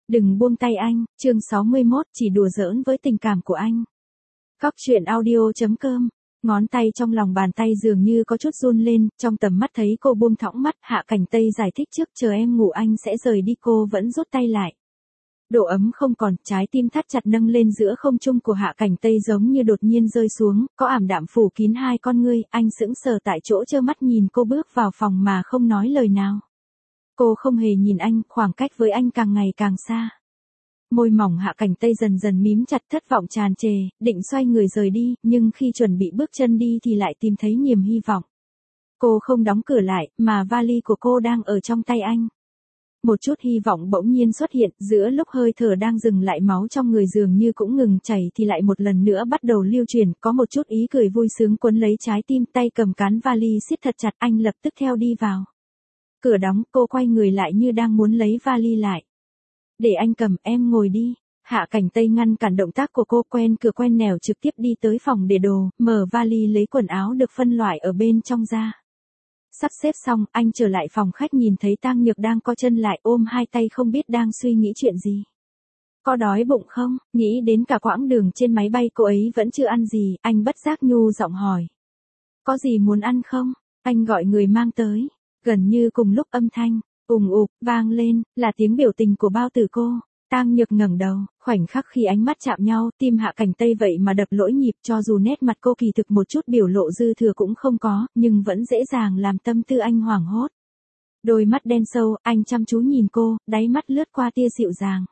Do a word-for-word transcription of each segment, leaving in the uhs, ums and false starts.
Đừng buông tay anh, chương sáu mươi mốt, chỉ đùa giỡn với tình cảm của anh. Cóc truyện audio chấm com. Ngón tay trong lòng bàn tay dường như có chút run lên, trong tầm mắt thấy cô buông thõng mắt, Hạ Cảnh Tây giải thích trước, chờ em ngủ anh sẽ rời đi, cô vẫn rút tay lại. Độ ấm không còn, trái tim thắt chặt nâng lên giữa không trung của Hạ Cảnh Tây giống như đột nhiên rơi xuống, có ảm đạm phủ kín hai con ngươi, anh sững sờ tại chỗ trơ mắt nhìn cô bước vào phòng mà không nói lời nào. Cô không hề nhìn anh, khoảng cách với anh càng ngày càng xa. Môi mỏng Hạ Cảnh Tây dần dần mím chặt, thất vọng tràn trề, định xoay người rời đi, nhưng khi chuẩn bị bước chân đi thì lại tìm thấy niềm hy vọng. Cô không đóng cửa lại, mà vali của cô đang ở trong tay anh. Một chút hy vọng bỗng nhiên xuất hiện, giữa lúc hơi thở đang dừng lại, máu trong người dường như cũng ngừng chảy thì lại một lần nữa bắt đầu lưu chuyển, có một chút ý cười vui sướng cuốn lấy trái tim, tay cầm cán vali siết thật chặt, anh lập tức theo đi vào. Cửa đóng, cô quay người lại như đang muốn lấy vali lại. Để anh cầm, em ngồi đi. Hạ Cảnh Tây ngăn cản động tác của cô, quen cửa quen nẻo trực tiếp đi tới phòng để đồ, mở vali lấy quần áo được phân loại ở bên trong ra. Sắp xếp xong, anh trở lại phòng khách nhìn thấy Tang Nhược đang co chân lại ôm hai tay không biết đang suy nghĩ chuyện gì. Có đói bụng không? Nghĩ đến cả quãng đường trên máy bay cô ấy vẫn chưa ăn gì, anh bất giác nhu giọng hỏi. Có gì muốn ăn không? Anh gọi người mang tới. Gần như cùng lúc âm thanh ùng ục vang lên, là tiếng biểu tình của bao tử cô. Tang Nhược ngẩng đầu, khoảnh khắc khi ánh mắt chạm nhau, tim Hạ Cảnh Tây vậy mà đập lỗi nhịp, cho dù nét mặt cô kỳ thực một chút biểu lộ dư thừa cũng không có, nhưng vẫn dễ dàng làm tâm tư anh hoảng hốt. Đôi mắt đen sâu, anh chăm chú nhìn cô, đáy mắt lướt qua tia dịu dàng.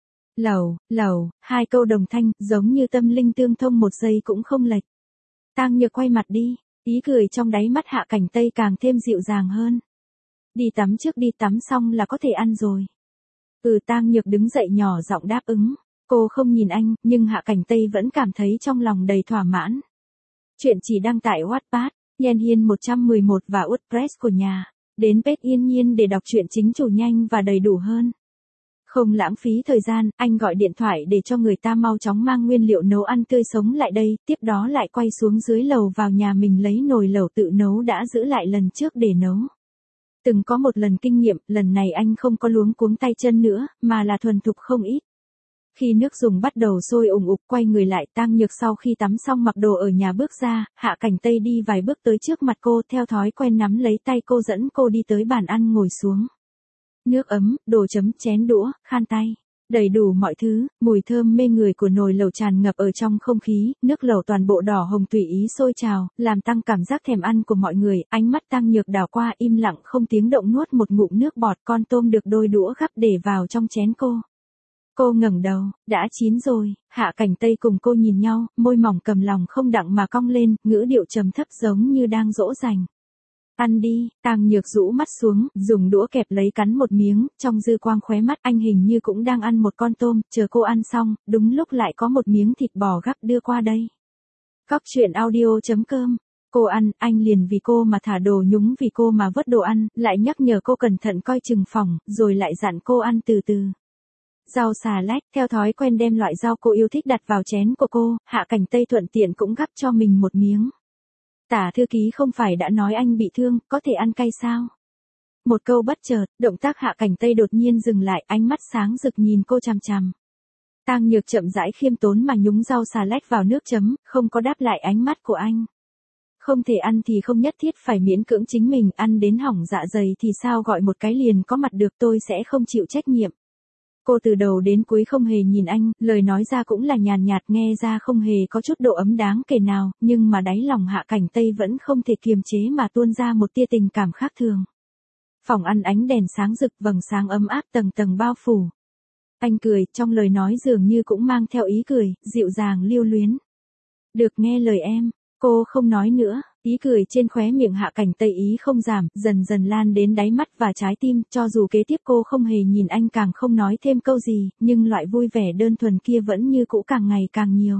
Lẩu, lẩu, hai câu đồng thanh, giống như tâm linh tương thông một giây cũng không lệch. Tang Nhược quay mặt đi, ý cười trong đáy mắt Hạ Cảnh Tây càng thêm dịu dàng hơn. Đi tắm trước đi, tắm xong là có thể ăn rồi. Ừ, Tang Nhược đứng dậy nhỏ giọng đáp ứng. Cô không nhìn anh, nhưng Hạ Cảnh Tây vẫn cảm thấy trong lòng đầy thỏa mãn. Chuyện chỉ đăng tại Wattpad, Nhen Hiên một trăm mười một và WordPress của nhà. Đến page Yên Nhiên để đọc truyện chính chủ nhanh và đầy đủ hơn. Không lãng phí thời gian, anh gọi điện thoại để cho người ta mau chóng mang nguyên liệu nấu ăn tươi sống lại đây, tiếp đó lại quay xuống dưới lầu vào nhà mình lấy nồi lẩu tự nấu đã giữ lại lần trước để nấu. Từng có một lần kinh nghiệm, lần này anh không có luống cuống tay chân nữa, mà là thuần thục không ít. Khi nước dùng bắt đầu sôi ủng ục, quay người lại, Tang Nhược sau khi tắm xong mặc đồ ở nhà bước ra, Hạ Cảnh Tây đi vài bước tới trước mặt cô, theo thói quen nắm lấy tay cô dẫn cô đi tới bàn ăn ngồi xuống. Nước ấm, đồ chấm, chén đũa, khăn tay. Đầy đủ mọi thứ, mùi thơm mê người của nồi lẩu tràn ngập ở trong không khí, nước lẩu toàn bộ đỏ hồng tùy ý sôi trào, làm tăng cảm giác thèm ăn của mọi người, ánh mắt Tang Nhược đảo qua im lặng không tiếng động nuốt một ngụm nước bọt, con tôm được đôi đũa gắp để vào trong chén cô. Cô ngẩng đầu, đã chín rồi. Hạ Cảnh Tây cùng cô nhìn nhau, môi mỏng cầm lòng không đặng mà cong lên, ngữ điệu trầm thấp giống như đang dỗ dành. Ăn đi, Tang Nhược rũ mắt xuống, dùng đũa kẹp lấy cắn một miếng, trong dư quang khóe mắt anh hình như cũng đang ăn một con tôm, chờ cô ăn xong, đúng lúc lại có một miếng thịt bò gắp đưa qua đây. Cóc truyện audio chấm com. Cô ăn, anh liền vì cô mà thả đồ nhúng, vì cô mà vớt đồ ăn, lại nhắc nhở cô cẩn thận coi chừng phòng, rồi lại dặn cô ăn từ từ. Rau xà lách, theo thói quen đem loại rau cô yêu thích đặt vào chén của cô, Hạ Cảnh Tây thuận tiện cũng gắp cho mình một miếng. Tả thư ký không phải đã nói anh bị thương, có thể ăn cay sao? Một câu bất chợt, động tác Hạ Cảnh Tây đột nhiên dừng lại, ánh mắt sáng rực nhìn cô chằm chằm. Tang Nhược chậm rãi khiêm tốn mà nhúng rau xà lách vào nước chấm, không có đáp lại ánh mắt của anh. Không thể ăn thì không nhất thiết phải miễn cưỡng chính mình, ăn đến hỏng dạ dày thì sao gọi một cái liền có mặt được, tôi sẽ không chịu trách nhiệm. Cô từ đầu đến cuối không hề nhìn anh, lời nói ra cũng là nhàn nhạt, nghe ra không hề có chút độ ấm đáng kể nào, nhưng mà đáy lòng Hạ Cảnh Tây vẫn không thể kiềm chế mà tuôn ra một tia tình cảm khác thường. Phòng ăn ánh đèn sáng rực, vầng sáng ấm áp tầng tầng bao phủ. Anh cười, trong lời nói dường như cũng mang theo ý cười, dịu dàng lưu luyến. Được nghe lời em, cô không nói nữa. Ý cười trên khóe miệng Hạ Cảnh Tây ý không giảm, dần dần lan đến đáy mắt và trái tim, cho dù kế tiếp cô không hề nhìn anh càng không nói thêm câu gì, nhưng loại vui vẻ đơn thuần kia vẫn như cũ càng ngày càng nhiều.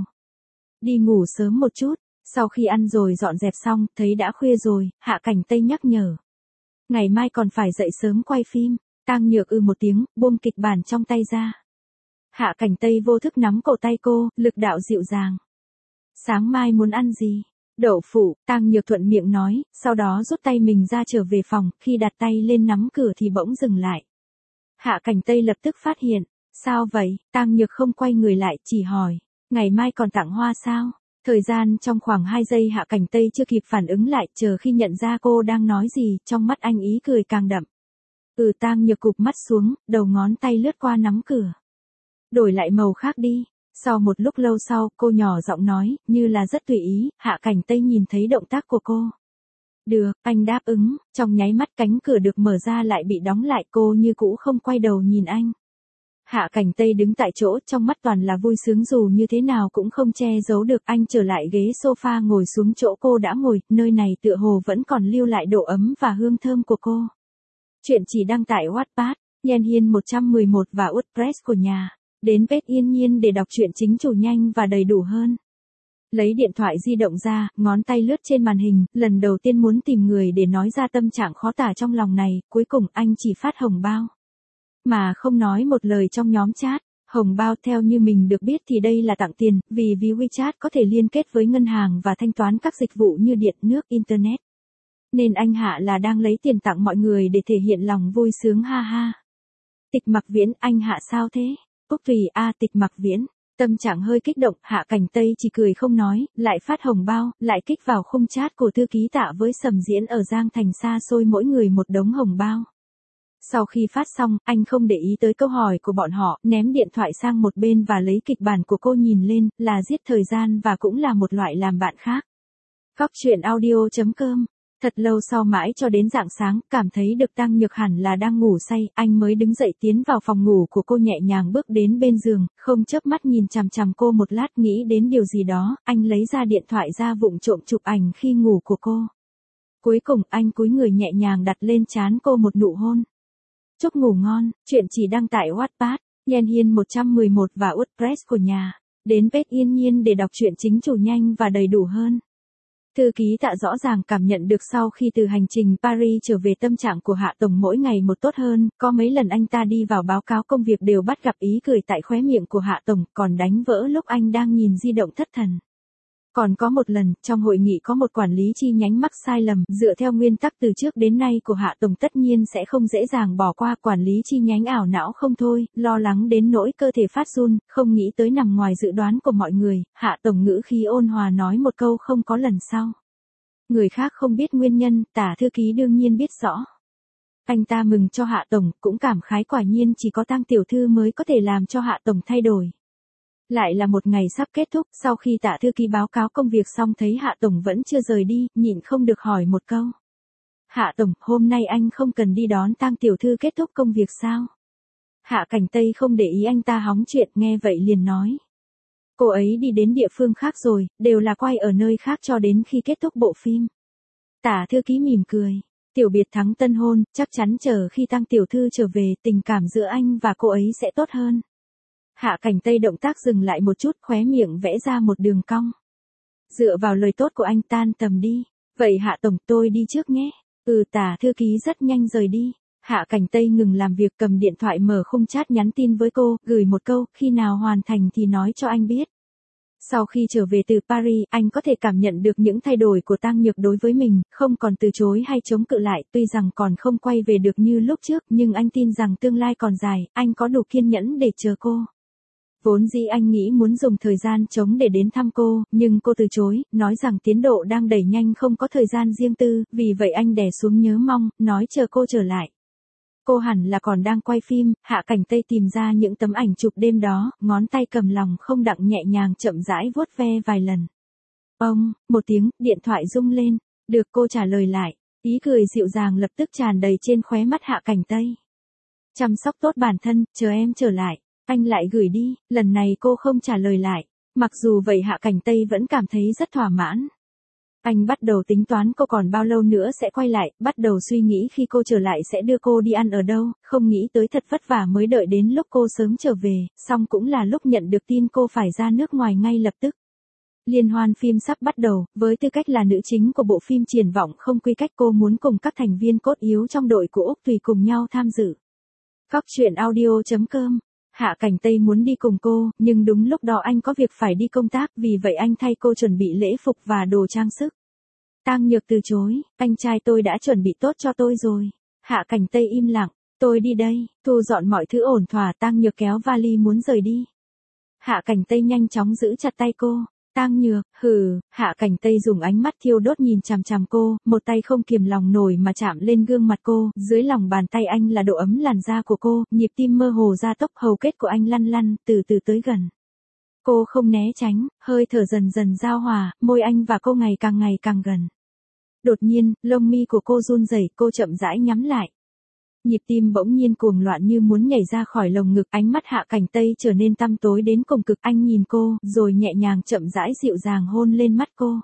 Đi ngủ sớm một chút, sau khi ăn rồi dọn dẹp xong, thấy đã khuya rồi, Hạ Cảnh Tây nhắc nhở. Ngày mai còn phải dậy sớm quay phim. Tang Nhược ư một tiếng, buông kịch bản trong tay ra. Hạ Cảnh Tây vô thức nắm cổ tay cô, lực đạo dịu dàng. Sáng mai muốn ăn gì? Đậu phụ, Tang Nhược thuận miệng nói, sau đó rút tay mình ra trở về phòng, khi đặt tay lên nắm cửa thì bỗng dừng lại. Hạ Cảnh Tây lập tức phát hiện, Sao vậy? Tang Nhược không quay người lại, chỉ hỏi. Ngày mai còn tặng hoa sao? Thời gian trong khoảng hai giây Hạ Cảnh Tây chưa kịp phản ứng lại, chờ khi nhận ra cô đang nói gì, trong mắt anh ý cười càng đậm. Ừ, Tang Nhược cụp mắt xuống, đầu ngón tay lướt qua nắm cửa. Đổi lại màu khác đi. Sau một lúc lâu sau, cô nhỏ giọng nói, như là rất tùy ý. Hạ Cảnh Tây nhìn thấy động tác của cô. Được, anh đáp ứng. Trong nháy mắt cánh cửa được mở ra lại bị đóng lại, cô như cũ không quay đầu nhìn anh. Hạ Cảnh Tây đứng tại chỗ, trong mắt toàn là vui sướng, dù như thế nào cũng không che giấu được. Anh trở lại ghế sofa ngồi xuống chỗ cô đã ngồi, nơi này tựa hồ vẫn còn lưu lại độ ấm và hương thơm của cô. Chuyện chỉ đăng tải Wattpad, Nhen Hiên một trăm mười một và WordPress của nhà. Đến page Yên Nhiên để đọc truyện chính chủ nhanh và đầy đủ hơn. Lấy điện thoại di động ra, ngón tay lướt trên màn hình, lần đầu tiên muốn tìm người để nói ra tâm trạng khó tả trong lòng này, cuối cùng anh chỉ phát hồng bao. Mà không nói một lời trong nhóm chat. Hồng bao theo như mình được biết thì đây là tặng tiền, vì ví WeChat có thể liên kết với ngân hàng và thanh toán các dịch vụ như điện, nước, Internet. Nên anh Hạ là đang lấy tiền tặng mọi người để thể hiện lòng vui sướng, ha ha. Tịch Mặc Viễn, anh Hạ sao thế? Úc Tùy a à, Tịch Mặc Viễn. Tâm trạng hơi kích động, Hạ Cảnh Tây chỉ cười không nói, lại phát hồng bao, lại kích vào khung chat của thư ký Tạ với Sầm Diễn ở Giang Thành xa xôi mỗi người một đống hồng bao. Sau khi phát xong, anh không để ý tới câu hỏi của bọn họ, ném điện thoại sang một bên và lấy kịch bản của cô nhìn lên, là giết thời gian và cũng là một loại làm bạn khác. Góc truyện audio chấm com. Thật lâu sau mãi cho đến rạng sáng, cảm thấy được Tang Nhược hẳn là đang ngủ say, anh mới đứng dậy tiến vào phòng ngủ của cô, nhẹ nhàng bước đến bên giường, không chớp mắt nhìn chằm chằm cô một lát, nghĩ đến điều gì đó, anh lấy ra điện thoại ra vụng trộm chụp ảnh khi ngủ của cô. Cuối cùng anh cúi người nhẹ nhàng đặt lên trán cô một nụ hôn. Chúc ngủ ngon, chuyện chỉ đăng tải Wattpad, Nhen Hiên một trăm mười một và WordPress của nhà. Đến page Yên Nhiên để đọc truyện chính chủ nhanh và đầy đủ hơn. Thư ký Tạ rõ ràng cảm nhận được sau khi từ hành trình Paris trở về, tâm trạng của Hạ Tổng mỗi ngày một tốt hơn, có mấy lần anh ta đi vào báo cáo công việc đều bắt gặp ý cười tại khóe miệng của Hạ Tổng, còn đánh vỡ lúc anh đang nhìn di động thất thần. Còn có một lần, trong hội nghị có một quản lý chi nhánh mắc sai lầm, dựa theo nguyên tắc từ trước đến nay của Hạ Tổng tất nhiên sẽ không dễ dàng bỏ qua, quản lý chi nhánh ảo não không thôi, lo lắng đến nỗi cơ thể phát run, không nghĩ tới nằm ngoài dự đoán của mọi người, Hạ Tổng ngữ khí ôn hòa nói một câu không có lần sau. Người khác không biết nguyên nhân, Tả thư ký đương nhiên biết rõ. Anh ta mừng cho Hạ Tổng, cũng cảm khái quả nhiên chỉ có Tang tiểu thư mới có thể làm cho Hạ Tổng thay đổi. Lại là một ngày sắp kết thúc, sau khi Tạ thư ký báo cáo công việc xong thấy Hạ Tổng vẫn chưa rời đi, nhịn không được hỏi một câu. Hạ Tổng, hôm nay anh không cần đi đón Tang tiểu thư kết thúc công việc sao? Hạ Cảnh Tây không để ý anh ta hóng chuyện, nghe vậy liền nói. Cô ấy đi đến địa phương khác rồi, đều là quay ở nơi khác cho đến khi kết thúc bộ phim. Tả thư ký mỉm cười. Tiểu biệt thắng tân hôn, chắc chắn chờ khi Tang tiểu thư trở về, tình cảm giữa anh và cô ấy sẽ tốt hơn. Hạ Cảnh Tây động tác dừng lại một chút, khóe miệng vẽ ra một đường cong. Dựa vào lời tốt của anh, tan tầm đi. Vậy Hạ Tổng, tôi đi trước nhé. Ừ, Tả thư ký rất nhanh rời đi. Hạ Cảnh Tây ngừng làm việc, cầm điện thoại mở khung chat nhắn tin với cô, gửi một câu, khi nào hoàn thành thì nói cho anh biết. Sau khi trở về từ Paris, anh có thể cảm nhận được những thay đổi của Tang Nhược đối với mình, không còn từ chối hay chống cự lại, tuy rằng còn không quay về được như lúc trước, nhưng anh tin rằng tương lai còn dài, anh có đủ kiên nhẫn để chờ cô. Vốn dĩ anh nghĩ muốn dùng thời gian trống để đến thăm cô, nhưng cô từ chối, nói rằng tiến độ đang đẩy nhanh không có thời gian riêng tư, vì vậy anh đè xuống nhớ mong, nói chờ cô trở lại. Cô hẳn là còn đang quay phim, Hạ Cảnh Tây tìm ra những tấm ảnh chụp đêm đó, ngón tay cầm lòng không đặng nhẹ nhàng chậm rãi vuốt ve vài lần. Ông, một tiếng, điện thoại rung lên, được cô trả lời lại, ý cười dịu dàng lập tức tràn đầy trên khóe mắt Hạ Cảnh Tây. Chăm sóc tốt bản thân, chờ em trở lại, anh lại gửi đi, lần này cô không trả lời lại, mặc dù vậy Hạ Cảnh Tây vẫn cảm thấy rất thỏa mãn. Anh bắt đầu tính toán cô còn bao lâu nữa sẽ quay lại, bắt đầu suy nghĩ khi cô trở lại sẽ đưa cô đi ăn ở đâu, không nghĩ tới thật vất vả mới đợi đến lúc cô sớm trở về, xong cũng là lúc nhận được tin cô phải ra nước ngoài ngay lập tức. Liên hoan phim sắp bắt đầu, với tư cách là nữ chính của bộ phim Triển vọng không quy cách, cô muốn cùng các thành viên cốt yếu trong đội của Úc Tùy cùng nhau tham dự. Góc truyện audio chấm com. Hạ Cảnh Tây muốn đi cùng cô, nhưng đúng lúc đó anh có việc phải đi công tác, vì vậy anh thay cô chuẩn bị lễ phục và đồ trang sức. Tang Nhược từ chối, anh trai tôi đã chuẩn bị tốt cho tôi rồi. Hạ Cảnh Tây im lặng, Tôi đi đây, thu dọn mọi thứ ổn thỏa. Tang Nhược kéo vali muốn rời đi. Hạ Cảnh Tây nhanh chóng giữ chặt tay cô. Tang Nhược, hừ, Hạ Cảnh Tây dùng ánh mắt thiêu đốt nhìn chằm chằm cô, một tay không kiềm lòng nổi mà chạm lên gương mặt cô, dưới lòng bàn tay anh là độ ấm làn da của cô, nhịp tim mơ hồ gia tốc, hầu kết của anh lăn lăn, từ từ tới gần. Cô không né tránh, hơi thở dần dần giao hòa, môi anh và cô ngày càng ngày càng gần. Đột nhiên, lông mi của cô run rẩy, cô chậm rãi nhắm lại. Nhịp tim bỗng nhiên cuồng loạn như muốn nhảy ra khỏi lồng ngực, ánh mắt Hạ Cảnh Tây trở nên tăm tối đến cùng cực, anh nhìn cô, rồi nhẹ nhàng chậm rãi dịu dàng hôn lên mắt cô.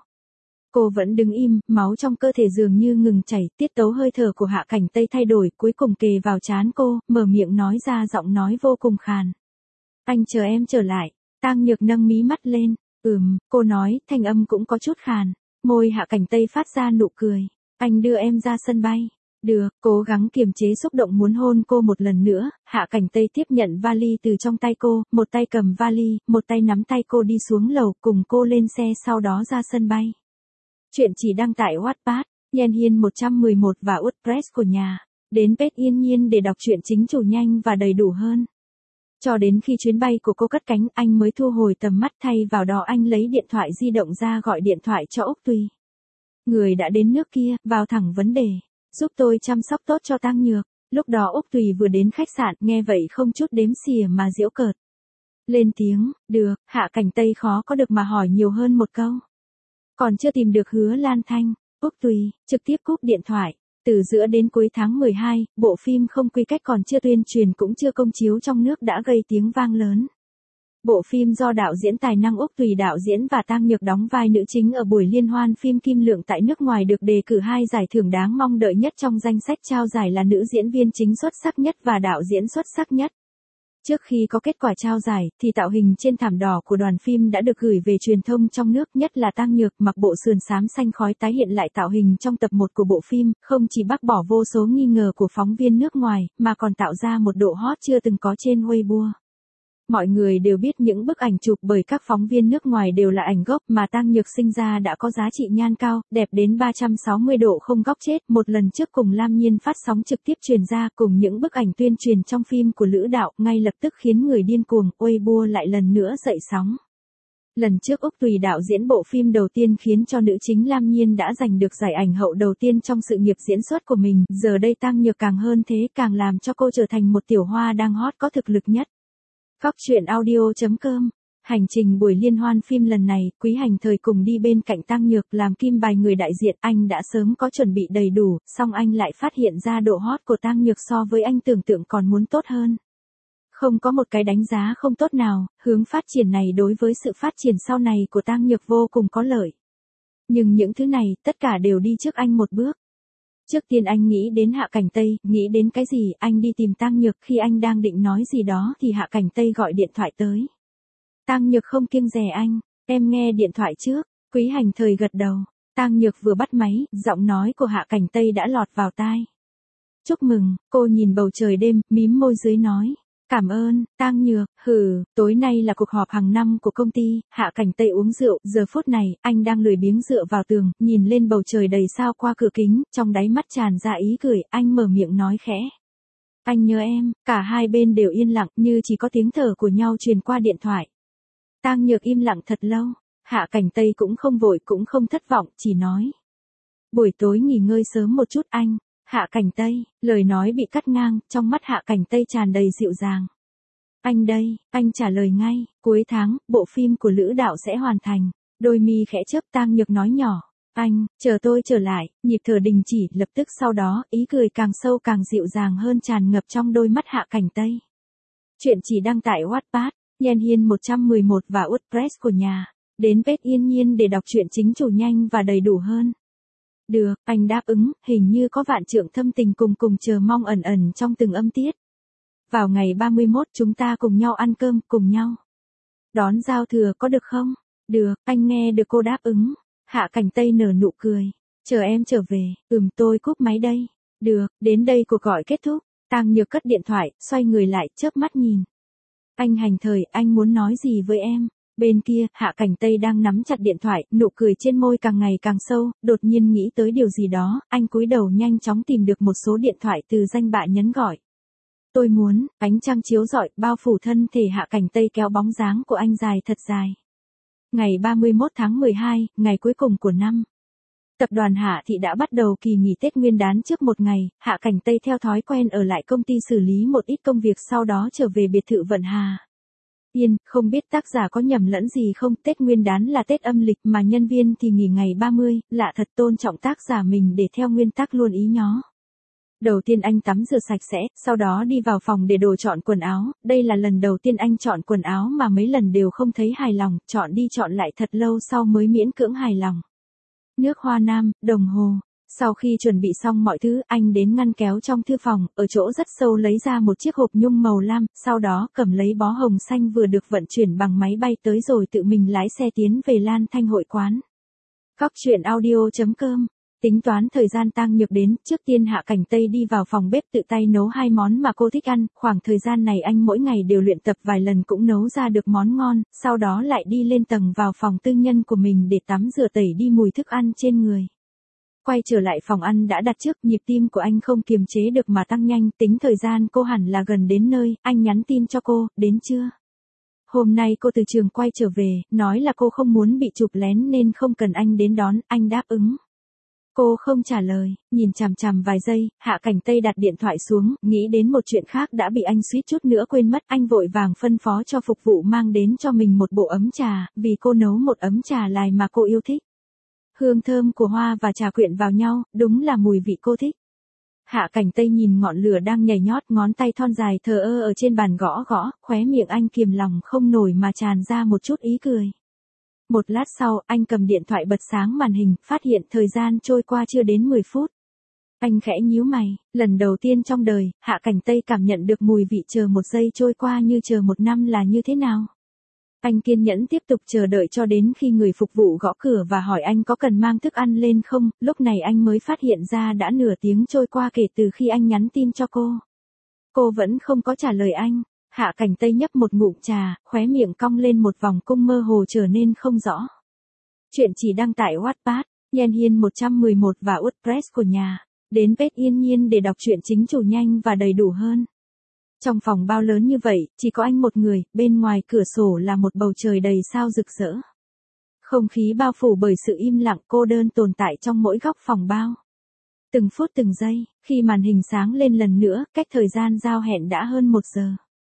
Cô vẫn đứng im, máu trong cơ thể dường như ngừng chảy, tiết tấu hơi thở của Hạ Cảnh Tây thay đổi, cuối cùng kề vào trán cô, mở miệng nói ra giọng nói vô cùng khàn. Anh chờ em trở lại. Tang Nhược nâng mí mắt lên, ừm, cô nói, thanh âm cũng có chút khàn. Môi Hạ Cảnh Tây phát ra nụ cười. Anh đưa em ra sân bay. Được, cố gắng kiềm chế xúc động muốn hôn cô một lần nữa. Hạ Cảnh Tây tiếp nhận vali từ trong tay cô, một tay cầm vali, một tay nắm tay cô đi xuống lầu, cùng cô lên xe sau đó ra sân bay. Chuyện chỉ đăng tại Wattpad, Nhen Hiên một trăm mười một và WordPress của nhà. Đến page Yên Nhiên để đọc truyện chính chủ nhanh và đầy đủ hơn. Cho đến khi chuyến bay của cô cất cánh, anh mới thu hồi tầm mắt, thay vào đó anh lấy điện thoại di động ra gọi điện thoại cho Úc Tùy. Người đã đến nước kia, vào thẳng vấn đề. Giúp tôi chăm sóc tốt cho Tang Nhược. Lúc đó Úc Tùy vừa đến khách sạn, nghe vậy không chút đếm xỉa mà giễu cợt. Lên tiếng, được, Hạ Cảnh Tây khó có được mà hỏi nhiều hơn một câu. Còn chưa tìm được Hứa Lan Thanh, Úc Tùy trực tiếp cúp điện thoại. Từ giữa đến cuối tháng mười hai, bộ phim Không Quy Cách còn chưa tuyên truyền cũng chưa công chiếu trong nước đã gây tiếng vang lớn. Bộ phim do đạo diễn tài năng Úc Tùy đạo diễn và Tang Nhược đóng vai nữ chính ở buổi liên hoan phim Kim Lượng tại nước ngoài được đề cử hai giải thưởng đáng mong đợi nhất trong danh sách trao giải là nữ diễn viên chính xuất sắc nhất và đạo diễn xuất sắc nhất. Trước khi có kết quả trao giải, thì tạo hình trên thảm đỏ của đoàn phim đã được gửi về truyền thông trong nước, nhất là Tang Nhược mặc bộ sườn xám xanh khói tái hiện lại tạo hình trong tập một của bộ phim, không chỉ bác bỏ vô số nghi ngờ của phóng viên nước ngoài, mà còn tạo ra một độ hot chưa từng có trên Weibo. Mọi người đều biết những bức ảnh chụp bởi các phóng viên nước ngoài đều là ảnh gốc mà Tang Nhược sinh ra đã có giá trị nhan cao, đẹp đến ba trăm sáu mươi độ không góc chết. Một lần trước cùng Lam Nhiên phát sóng trực tiếp truyền ra cùng những bức ảnh tuyên truyền trong phim của Lữ Đạo, ngay lập tức khiến người điên cuồng, Weibo lại lần nữa dậy sóng. Lần trước Úc Tùy đạo diễn bộ phim đầu tiên khiến cho nữ chính Lam Nhiên đã giành được giải ảnh hậu đầu tiên trong sự nghiệp diễn xuất của mình, giờ đây Tang Nhược càng hơn thế, càng làm cho cô trở thành một tiểu hoa đang hot có thực lực nhất. Góc truyện audio chấm com. Hành trình buổi liên hoan phim lần này, Quý Hành Thời cùng đi bên cạnh Tang Nhược làm kim bài người đại diện, anh đã sớm có chuẩn bị đầy đủ, song anh lại phát hiện ra độ hot của Tang Nhược so với anh tưởng tượng còn muốn tốt hơn. Không có một cái đánh giá không tốt nào, hướng phát triển này đối với sự phát triển sau này của Tang Nhược vô cùng có lợi. Nhưng những thứ này, tất cả đều đi trước anh một bước. Trước tiên anh nghĩ đến Hạ Cảnh Tây, nghĩ đến cái gì, anh đi tìm Tang Nhược, khi anh đang định nói gì đó thì Hạ Cảnh Tây gọi điện thoại tới. Tang Nhược không kiêng dè anh, em nghe điện thoại trước. Quý Hành Thời gật đầu. Tang Nhược vừa bắt máy, giọng nói của Hạ Cảnh Tây đã lọt vào tai. Chúc mừng, cô nhìn bầu trời đêm, mím môi dưới nói. Cảm ơn, Tang Nhược, hừ, tối nay là cuộc họp hàng năm của công ty. Hạ Cảnh Tây uống rượu, giờ phút này, anh đang lười biếng dựa vào tường, nhìn lên bầu trời đầy sao qua cửa kính, trong đáy mắt tràn ra ý cười, anh mở miệng nói khẽ. Anh nhớ em, cả hai bên đều yên lặng, như chỉ có tiếng thở của nhau truyền qua điện thoại. Tang Nhược im lặng thật lâu, Hạ Cảnh Tây cũng không vội cũng không thất vọng, chỉ nói. Buổi tối nghỉ ngơi sớm một chút anh. Hạ Cảnh Tây, lời nói bị cắt ngang, trong mắt Hạ Cảnh Tây tràn đầy dịu dàng. Anh đây, anh trả lời ngay, cuối tháng, bộ phim của Lữ Đạo sẽ hoàn thành. Đôi mi khẽ chớp, Tang Nhược nói nhỏ. Anh, chờ tôi trở lại, nhịp thở đình chỉ, lập tức sau đó, ý cười càng sâu càng dịu dàng hơn tràn ngập trong đôi mắt Hạ Cảnh Tây. Chuyện chỉ đăng tại Wattpad, Nhen Hiên một trăm mười một và WordPress của nhà. Đến page Yên Nhiên để đọc truyện chính chủ nhanh và đầy đủ hơn. Được, anh đáp ứng, hình như có vạn trượng thâm tình cùng cùng chờ mong ẩn ẩn trong từng âm tiết. Vào ngày ba mươi mốt chúng ta cùng nhau ăn cơm, cùng nhau. Đón giao thừa có được không? Được, anh nghe được cô đáp ứng. Hạ Cảnh Tây nở nụ cười. Chờ em trở về, ừm tôi cúp máy đây. Được, đến đây cuộc gọi kết thúc. Tang Nhược cất điện thoại, xoay người lại, chớp mắt nhìn. Anh Hành Thời, anh muốn nói gì với em? Bên kia, Hạ Cảnh Tây đang nắm chặt điện thoại, nụ cười trên môi càng ngày càng sâu, đột nhiên nghĩ tới điều gì đó, anh cúi đầu nhanh chóng tìm được một số điện thoại từ danh bạ nhấn gọi. Tôi muốn, ánh trăng chiếu rọi, bao phủ thân thể Hạ Cảnh Tây kéo bóng dáng của anh dài thật dài. Ngày ba mươi mốt tháng mười hai, ngày cuối cùng của năm. Tập đoàn Hạ Thị đã bắt đầu kỳ nghỉ Tết Nguyên đán trước một ngày, Hạ Cảnh Tây theo thói quen ở lại công ty xử lý một ít công việc sau đó trở về biệt thự Vận Hà. Yên, không biết tác giả có nhầm lẫn gì không, Tết Nguyên đán là Tết âm lịch mà nhân viên thì nghỉ ngày ba mươi, lạ thật, tôn trọng tác giả mình để theo nguyên tắc luôn ý nhó. Đầu tiên anh tắm rửa sạch sẽ, sau đó đi vào phòng để đồ chọn quần áo, đây là lần đầu tiên anh chọn quần áo mà mấy lần đều không thấy hài lòng, chọn đi chọn lại thật lâu sau mới miễn cưỡng hài lòng. Nước hoa nam, đồng hồ. Sau khi chuẩn bị xong mọi thứ, anh đến ngăn kéo trong thư phòng, ở chỗ rất sâu lấy ra một chiếc hộp nhung màu lam, sau đó cầm lấy bó hồng xanh vừa được vận chuyển bằng máy bay tới rồi tự mình lái xe tiến về Lan Thanh hội quán. Cóc truyện audio chấm com. Tính toán thời gian Tang Nhược đến, trước tiên Hạ Cảnh Tây đi vào phòng bếp tự tay nấu hai món mà cô thích ăn, khoảng thời gian này anh mỗi ngày đều luyện tập vài lần cũng nấu ra được món ngon, sau đó lại đi lên tầng vào phòng tư nhân của mình để tắm rửa tẩy đi mùi thức ăn trên người. Quay trở lại phòng ăn đã đặt trước, nhịp tim của anh không kiềm chế được mà tăng nhanh, tính thời gian cô hẳn là gần đến nơi, anh nhắn tin cho cô, đến chưa? Hôm nay cô từ trường quay trở về, nói là cô không muốn bị chụp lén nên không cần anh đến đón, anh đáp ứng. Cô không trả lời, nhìn chằm chằm vài giây, Hạ Cảnh Tây đặt điện thoại xuống, nghĩ đến một chuyện khác đã bị anh suýt chút nữa quên mất, anh vội vàng phân phó cho phục vụ mang đến cho mình một bộ ấm trà, vì cô nấu một ấm trà lai mà cô yêu thích. Hương thơm của hoa và trà quyện vào nhau, đúng là mùi vị cô thích. Hạ Cảnh Tây nhìn ngọn lửa đang nhảy nhót, ngón tay thon dài thờ ơ ở trên bàn gõ gõ, khóe miệng anh kiềm lòng không nổi mà tràn ra một chút ý cười. Một lát sau, anh cầm điện thoại bật sáng màn hình, phát hiện thời gian trôi qua chưa đến mười phút. Anh khẽ nhíu mày, lần đầu tiên trong đời, Hạ Cảnh Tây cảm nhận được mùi vị chờ một giây trôi qua như chờ một năm là như thế nào. Anh kiên nhẫn tiếp tục chờ đợi cho đến khi người phục vụ gõ cửa và hỏi anh có cần mang thức ăn lên không, lúc này anh mới phát hiện ra đã nửa tiếng trôi qua kể từ khi anh nhắn tin cho cô. Cô vẫn không có trả lời anh. Hạ Cảnh Tây nhấp một ngụm trà, khóe miệng cong lên một vòng cung mơ hồ trở nên không rõ. Chuyện chỉ đăng tải Wattpad, Yen Hiên một trăm mười một và WordPress của nhà. Đến page Yên Nhiên để đọc truyện chính chủ nhanh và đầy đủ hơn. Trong phòng bao lớn như vậy, chỉ có anh một người, bên ngoài cửa sổ là một bầu trời đầy sao rực rỡ. Không khí bao phủ bởi sự im lặng cô đơn tồn tại trong mỗi góc phòng bao. Từng phút từng giây, khi màn hình sáng lên lần nữa, cách thời gian giao hẹn đã hơn một giờ.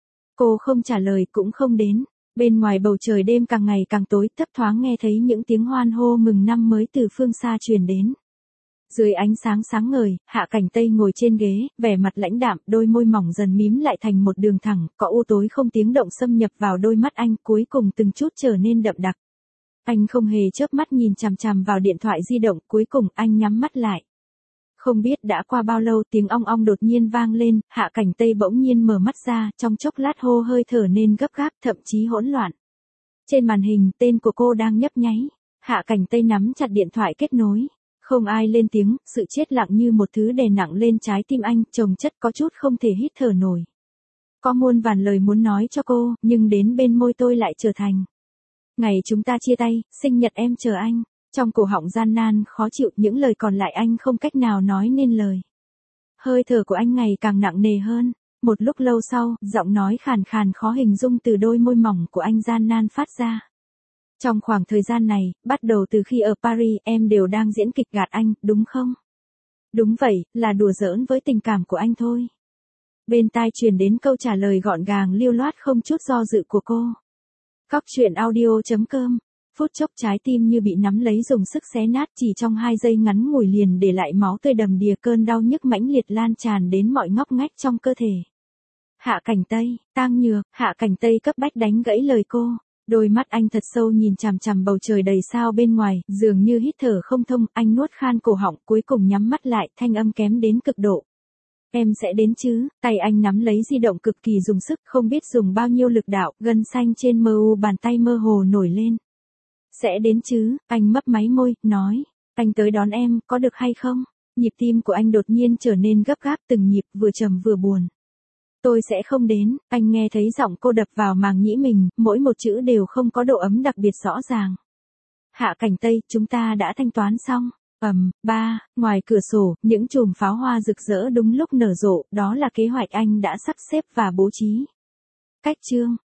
Cô không trả lời cũng không đến. Bên ngoài bầu trời đêm càng ngày càng tối, thấp thoáng nghe thấy những tiếng hoan hô mừng năm mới từ phương xa truyền đến. Dưới ánh sáng sáng ngời, Hạ Cảnh Tây ngồi trên ghế, vẻ mặt lãnh đạm, đôi môi mỏng dần mím lại thành một đường thẳng, có u tối không tiếng động xâm nhập vào đôi mắt anh, cuối cùng từng chút trở nên đậm đặc. Anh không hề chớp mắt nhìn chằm chằm vào điện thoại di động, cuối cùng anh nhắm mắt lại. Không biết đã qua bao lâu tiếng ong ong đột nhiên vang lên, Hạ Cảnh Tây bỗng nhiên mở mắt ra, trong chốc lát hô hơi thở nên gấp gáp, thậm chí hỗn loạn. Trên màn hình, tên của cô đang nhấp nháy. Hạ Cảnh Tây nắm chặt điện thoại kết nối. Không ai lên tiếng, sự chết lặng như một thứ đè nặng lên trái tim anh, chồng chất có chút không thể hít thở nổi. Có muôn vàn lời muốn nói cho cô, nhưng đến bên môi tôi lại trở thành. Ngày chúng ta chia tay, sinh nhật em chờ anh. Trong cổ họng gian nan, khó chịu, những lời còn lại anh không cách nào nói nên lời. Hơi thở của anh ngày càng nặng nề hơn. Một lúc lâu sau, giọng nói khàn khàn khó hình dung từ đôi môi mỏng của anh gian nan phát ra. Trong khoảng thời gian này, bắt đầu từ khi ở Paris, em đều đang diễn kịch gạt anh, đúng không? Đúng vậy, là đùa giỡn với tình cảm của anh thôi. Bên tai truyền đến câu trả lời gọn gàng lưu loát không chút do dự của cô. Cóc truyện audio chấm com. Phút chốc trái tim như bị nắm lấy dùng sức xé nát, chỉ trong hai giây ngắn ngủi liền để lại máu tươi đầm đìa, cơn đau nhức mãnh liệt lan tràn đến mọi ngóc ngách trong cơ thể. Hạ Cảnh Tây, Tang Nhược, Hạ Cảnh Tây cấp bách đánh gãy lời cô. Đôi mắt anh thật sâu nhìn chằm chằm bầu trời đầy sao bên ngoài, dường như hít thở không thông, anh nuốt khan cổ họng, cuối cùng nhắm mắt lại, thanh âm kém đến cực độ. Em sẽ đến chứ, tay anh nắm lấy di động cực kỳ dùng sức, không biết dùng bao nhiêu lực đạo, gân xanh trên mờ u bàn tay mơ hồ nổi lên. Sẽ đến chứ, anh mấp máy môi, nói, anh tới đón em, có được hay không? Nhịp tim của anh đột nhiên trở nên gấp gáp từng nhịp, vừa trầm vừa buồn. Tôi sẽ không đến, anh nghe thấy giọng cô đập vào màng nhĩ mình, mỗi một chữ đều không có độ ấm đặc biệt rõ ràng. Hạ Cảnh Tây, chúng ta đã thanh toán xong. Ầm, ba, ngoài cửa sổ, những chùm pháo hoa rực rỡ đúng lúc nở rộ, đó là kế hoạch anh đã sắp xếp và bố trí. Cách chương